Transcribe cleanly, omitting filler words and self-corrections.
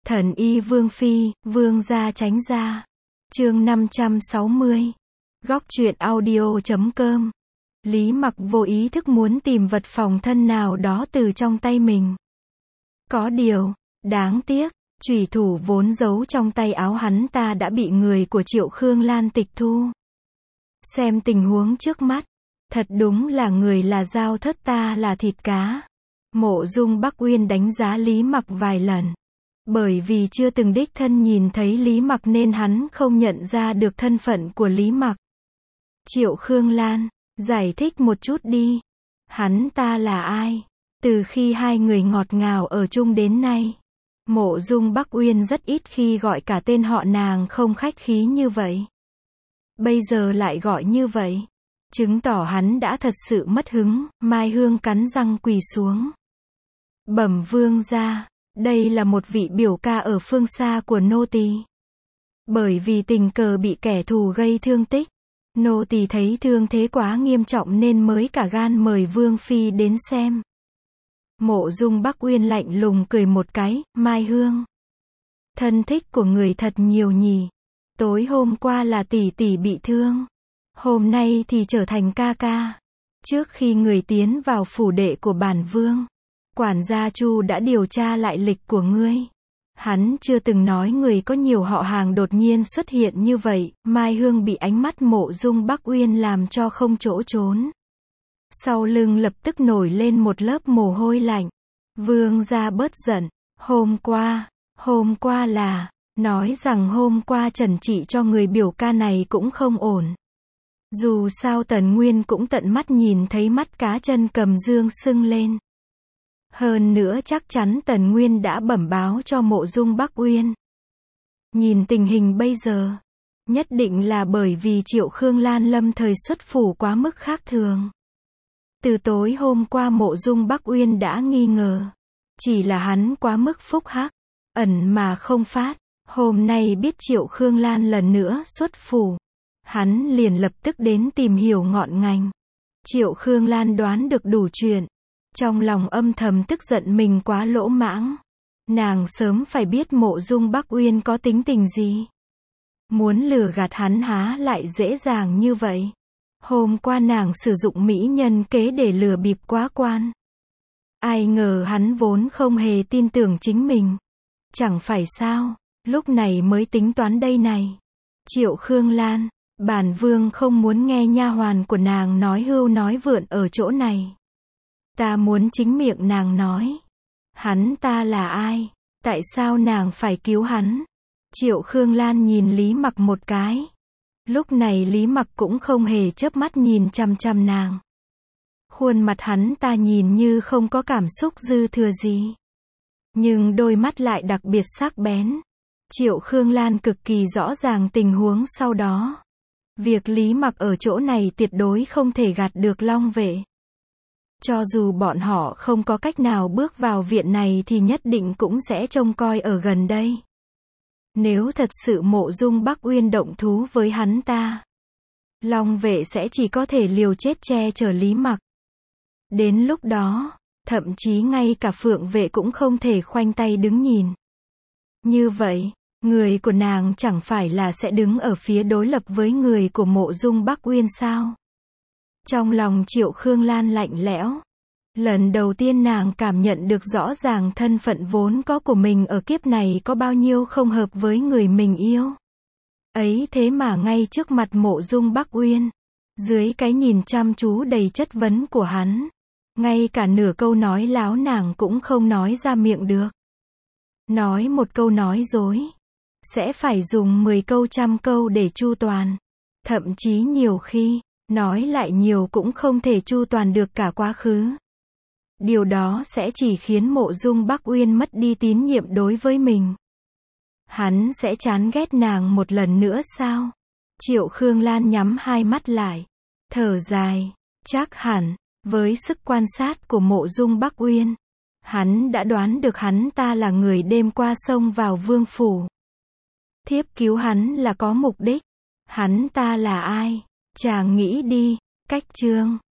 Thần y Vương Phi, Vương gia tránh ra. Chương 560. Góc truyện audio.com. Lý Mặc vô ý thức muốn tìm vật phòng thân nào đó từ trong tay mình. Có điều, đáng tiếc, chủy thủ vốn giấu trong tay áo hắn ta đã bị người của Triệu Khương Lan tịch thu. Xem tình huống trước mắt, thật đúng là người là dao thớt ta là thịt cá. Mộ Dung Bắc Uyên đánh giá Lý Mặc vài lần. Bởi vì chưa từng đích thân nhìn thấy Lý Mặc nên hắn không nhận ra được thân phận của Lý Mặc. Triệu Khương Lan, giải thích một chút đi. Hắn ta là ai? Từ khi hai người ngọt ngào ở chung đến nay, Mộ Dung Bắc Uyên rất ít khi gọi cả tên họ nàng không khách khí như vậy. Bây giờ lại gọi như vậy, chứng tỏ hắn đã thật sự mất hứng. Mai Hương cắn răng quỳ xuống. Bẩm vương gia, đây là một vị biểu ca ở phương xa của nô tỳ. Bởi vì tình cờ bị kẻ thù gây thương tích, nô tỳ thấy thương thế quá nghiêm trọng nên mới cả gan mời Vương Phi đến xem. Mộ Dung Bắc Uyên lạnh lùng cười một cái. Mai Hương, thân thích của người thật nhiều nhỉ. Tối hôm qua là tỷ tỷ bị thương, hôm nay thì trở thành ca ca. Trước khi người tiến vào phủ đệ của bản vương, quản gia Chu đã điều tra lại lịch của ngươi. Hắn chưa từng nói người có nhiều họ hàng đột nhiên xuất hiện như vậy. Mai Hương bị ánh mắt Mộ Dung Bắc Uyên làm cho không chỗ trốn. Sau lưng lập tức nổi lên một lớp mồ hôi lạnh. Vương gia bớt giận. Hôm qua là, nói rằng hôm qua trần trị cho người biểu ca này cũng không ổn. Dù sao Tần Nguyên cũng tận mắt nhìn thấy mắt cá chân cầm dương sưng lên. Hơn nữa chắc chắn Tần Nguyên đã bẩm báo cho Mộ Dung Bắc Uyên. Nhìn tình hình bây giờ, nhất định là bởi vì Triệu Khương Lan lâm thời xuất phủ quá mức khác thường. Từ tối hôm qua Mộ Dung Bắc Uyên đã nghi ngờ, chỉ là hắn quá mức phúc hắc, ẩn mà không phát. Hôm nay biết Triệu Khương Lan lần nữa xuất phủ, hắn liền lập tức đến tìm hiểu ngọn ngành. Triệu Khương Lan đoán được đủ chuyện, trong lòng âm thầm tức giận mình quá lỗ mãng. Nàng sớm phải biết Mộ Dung Bắc Uyên có tính tình gì. Muốn lừa gạt hắn há lại dễ dàng như vậy. Hôm qua nàng sử dụng mỹ nhân kế để lừa bịp quá quan. Ai ngờ hắn vốn không hề tin tưởng chính mình. Chẳng phải sao, lúc này mới tính toán đây này. Triệu Khương Lan, bản vương không muốn nghe nha hoàn của nàng nói hưu nói vượn ở chỗ này. Ta muốn chính miệng nàng nói. Hắn ta là ai? Tại sao nàng phải cứu hắn? Triệu Khương Lan nhìn Lý Mặc một cái. Lúc này Lý Mặc cũng không hề chớp mắt nhìn chằm chằm nàng. Khuôn mặt hắn ta nhìn như không có cảm xúc dư thừa gì, nhưng đôi mắt lại đặc biệt sắc bén. Triệu Khương Lan cực kỳ rõ ràng tình huống sau đó. Việc Lý Mặc ở chỗ này tuyệt đối không thể gạt được Long Vệ. Cho dù bọn họ không có cách nào bước vào viện này thì nhất định cũng sẽ trông coi ở gần đây. Nếu thật sự Mộ Dung Bắc Uyên động thú với hắn ta, Long Vệ sẽ chỉ có thể liều chết che chở Lý Mặc. Đến lúc đó, thậm chí ngay cả Phượng Vệ cũng không thể khoanh tay đứng nhìn. Như vậy, người của nàng chẳng phải là sẽ đứng ở phía đối lập với người của Mộ Dung Bắc Uyên sao? Trong lòng Triệu Khương Lan lạnh lẽo. Lần đầu tiên nàng cảm nhận được rõ ràng thân phận vốn có của mình ở kiếp này có bao nhiêu không hợp với người mình yêu. Ấy thế mà ngay trước mặt Mộ Dung Bắc Uyên, dưới cái nhìn chăm chú đầy chất vấn của hắn, ngay cả nửa câu nói láo nàng cũng không nói ra miệng được. Nói một câu nói dối, sẽ phải dùng 10 câu trăm câu để chu toàn. Thậm chí nhiều khi, nói lại nhiều cũng không thể chu toàn được cả quá khứ. Điều đó sẽ chỉ khiến Mộ Dung Bắc Uyên mất đi tín nhiệm đối với mình. Hắn sẽ chán ghét nàng một lần nữa sao? Triệu Khương Lan nhắm hai mắt lại, thở dài. Chắc hẳn, với sức quan sát của Mộ Dung Bắc Uyên, hắn đã đoán được hắn ta là người đêm qua xông vào vương phủ. Thiếp cứu hắn là có mục đích. Hắn ta là ai? Chàng nghĩ đi. Cách chương